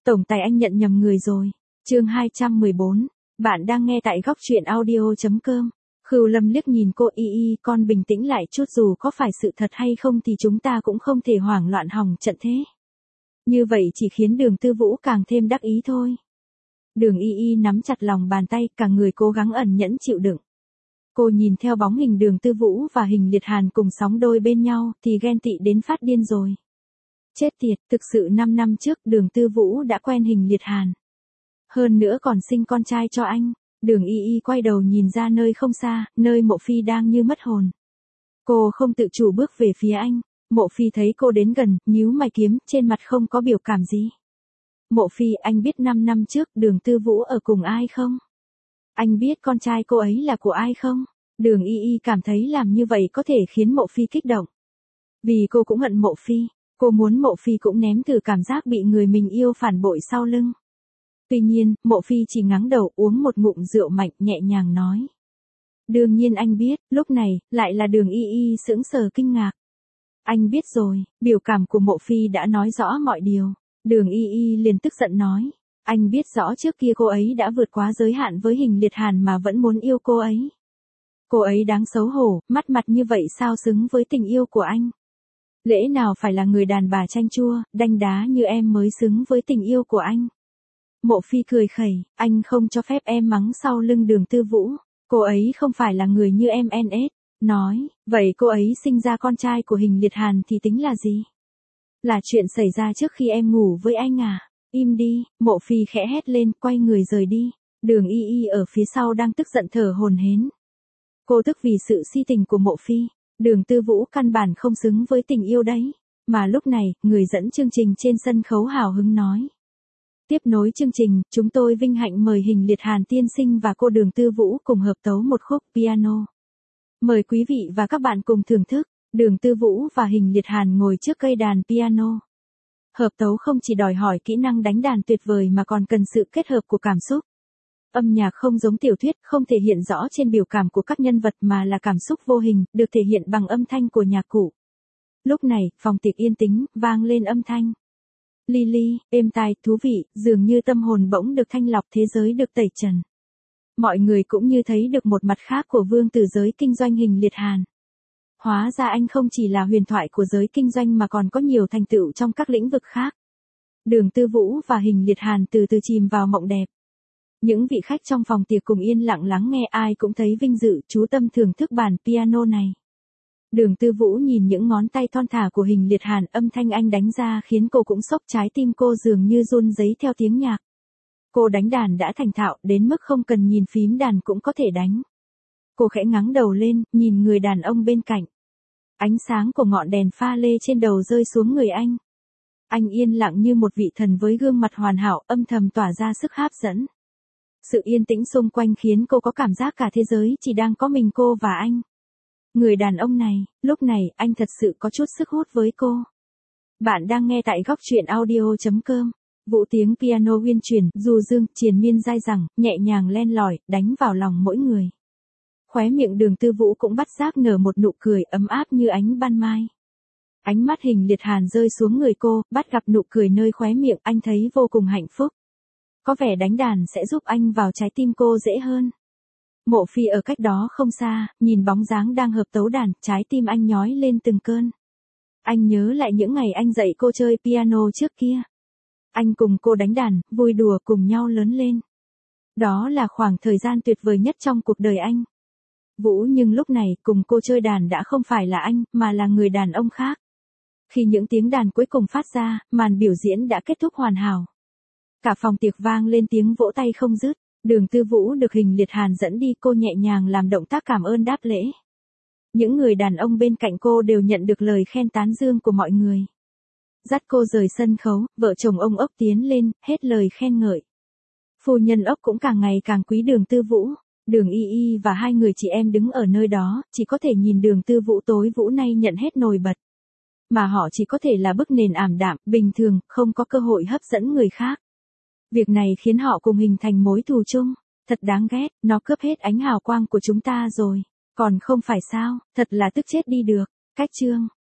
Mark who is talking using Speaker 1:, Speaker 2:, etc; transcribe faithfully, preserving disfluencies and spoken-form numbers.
Speaker 1: Tổng tài anh nhận nhầm người rồi. Chương hai trăm mười bốn. Bạn đang nghe tại góc truyện audio chấm com. Khưu Lâm liếc nhìn cô, y y, con bình tĩnh lại chút, dù có phải sự thật hay không thì chúng ta cũng không thể hoảng loạn hỏng trận thế. Như vậy chỉ khiến Đường Tư Vũ càng thêm đắc ý thôi. Đường y y nắm chặt lòng bàn tay, cả người cố gắng ẩn nhẫn chịu đựng. Cô nhìn theo bóng hình Đường Tư Vũ và Hình Liệt Hàn cùng sóng đôi bên nhau thì ghen tị đến phát điên rồi. Chết tiệt, thực sự năm năm trước Đường Tư Vũ đã quen Hình Liệt Hàn. Hơn nữa còn sinh con trai cho anh. Đường y y quay đầu nhìn ra nơi không xa, nơi Mộ Phi đang như mất hồn. Cô không tự chủ bước về phía anh. Mộ Phi thấy cô đến gần, nhíu mày kiếm, trên mặt không có biểu cảm gì. Mộ Phi, anh biết năm năm trước Đường Tư Vũ ở cùng ai không? Anh biết con trai cô ấy là của ai không? Đường y y cảm thấy làm như vậy có thể khiến Mộ Phi kích động. Vì cô cũng hận Mộ Phi. Cô muốn Mộ Phi cũng nếm thử cảm giác bị người mình yêu phản bội sau lưng. Tuy nhiên, Mộ Phi chỉ ngáng đầu uống một ngụm rượu mạnh, nhẹ nhàng nói. Đương nhiên anh biết. Lúc này, lại là Đường y y sững sờ kinh ngạc. Anh biết rồi. Biểu cảm của Mộ Phi đã nói rõ mọi điều. Đường y y liền tức giận nói. Anh biết rõ trước kia cô ấy đã vượt quá giới hạn với Hình Liệt Hàn mà vẫn muốn yêu cô ấy. Cô ấy đáng xấu hổ, mắt mặt như vậy sao xứng với tình yêu của anh. Lẽ nào phải là người đàn bà chanh chua, đanh đá như em mới xứng với tình yêu của anh. Mộ Phi cười khẩy, anh không cho phép em mắng sau lưng Đường Tư Vũ. Cô ấy không phải là người như em en ét. Nói, vậy cô ấy sinh ra con trai của Hình Liệt Hàn thì tính là gì? Là chuyện xảy ra trước khi em ngủ với anh à? Im đi, Mộ Phi khẽ hét lên, quay người rời đi. Đường y y ở phía sau đang tức giận thở hổn hển. Cô tức vì sự si tình của Mộ Phi. Đường Tư Vũ căn bản không xứng với tình yêu đấy. Mà lúc này, người dẫn chương trình trên sân khấu hào hứng nói. Tiếp nối chương trình, chúng tôi vinh hạnh mời Hình Liệt Hàn tiên sinh và cô Đường Tư Vũ cùng hợp tấu một khúc piano. Mời quý vị và các bạn cùng thưởng thức. Đường Tư Vũ và Hình Liệt Hàn ngồi trước cây đàn piano. Hợp tấu không chỉ đòi hỏi kỹ năng đánh đàn tuyệt vời mà còn cần sự kết hợp của cảm xúc. Âm nhạc không giống tiểu thuyết, không thể hiện rõ trên biểu cảm của các nhân vật mà là cảm xúc vô hình, được thể hiện bằng âm thanh của nhạc cụ. Lúc này, phòng tiệc yên tĩnh, vang lên âm thanh. Lily, êm tai, thú vị, dường như tâm hồn bỗng được thanh lọc, thế giới được tẩy trần. Mọi người cũng như thấy được một mặt khác của vương tử giới kinh doanh Hình Liệt Hàn. Hóa ra anh không chỉ là huyền thoại của giới kinh doanh mà còn có nhiều thành tựu trong các lĩnh vực khác. Đường Tư Vũ và Hình Liệt Hàn từ từ chìm vào mộng đẹp. Những vị khách trong phòng tiệc cùng yên lặng lắng nghe, ai cũng thấy vinh dự, chú tâm thưởng thức bản piano này. Đường Tư Vũ nhìn những ngón tay thon thả của Hình Liệt Hàn, âm thanh anh đánh ra khiến cô cũng sốc, trái tim cô dường như run rẩy theo tiếng nhạc. Cô đánh đàn đã thành thạo đến mức không cần nhìn phím đàn cũng có thể đánh. Cô khẽ ngẩng đầu lên, nhìn người đàn ông bên cạnh. Ánh sáng của ngọn đèn pha lê trên đầu rơi xuống người anh. Anh yên lặng như một vị thần với gương mặt hoàn hảo, âm thầm tỏa ra sức hấp dẫn. Sự yên tĩnh xung quanh khiến cô có cảm giác cả thế giới chỉ đang có mình cô và anh. Người đàn ông này, lúc này, anh thật sự có chút sức hút với cô. Bạn đang nghe tại góc truyện audio chấm com. Vũ tiếng piano uyên chuyển, du dương, triền miên dai dẳng, nhẹ nhàng len lỏi, đánh vào lòng mỗi người. Khóe miệng Đường Tư Vũ cũng bắt giác nở một nụ cười ấm áp như ánh ban mai. Ánh mắt Hình Liệt Hàn rơi xuống người cô, bắt gặp nụ cười nơi khóe miệng, anh thấy vô cùng hạnh phúc. Có vẻ đánh đàn sẽ giúp anh vào trái tim cô dễ hơn. Mộ Phi ở cách đó không xa, nhìn bóng dáng đang hợp tấu đàn, trái tim anh nhói lên từng cơn. Anh nhớ lại những ngày anh dạy cô chơi piano trước kia. Anh cùng cô đánh đàn, vui đùa cùng nhau lớn lên. Đó là khoảng thời gian tuyệt vời nhất trong cuộc đời anh. Vũ nhưng lúc này, cùng cô chơi đàn đã không phải là anh, mà là người đàn ông khác. Khi những tiếng đàn cuối cùng phát ra, màn biểu diễn đã kết thúc hoàn hảo. Cả phòng tiệc vang lên tiếng vỗ tay không dứt. Đường Tư Vũ được Hình Liệt Hàn dẫn đi, cô nhẹ nhàng làm động tác cảm ơn đáp lễ. Những người đàn ông bên cạnh cô đều nhận được lời khen tán dương của mọi người. Dắt cô rời sân khấu, vợ chồng ông Ốc tiến lên, hết lời khen ngợi. Phu nhân Ốc cũng càng ngày càng quý Đường Tư Vũ. Đường y y và hai người chị em đứng ở nơi đó, chỉ có thể nhìn Đường Tư Vũ tối vũ nay nhận hết nổi bật. Mà họ chỉ có thể là bức nền ảm đạm, bình thường, không có cơ hội hấp dẫn người khác. Việc này khiến họ cùng hình thành mối thù chung. Thật đáng ghét, nó cướp hết ánh hào quang của chúng ta rồi. Còn không phải sao, thật là tức chết đi được. Cách chương.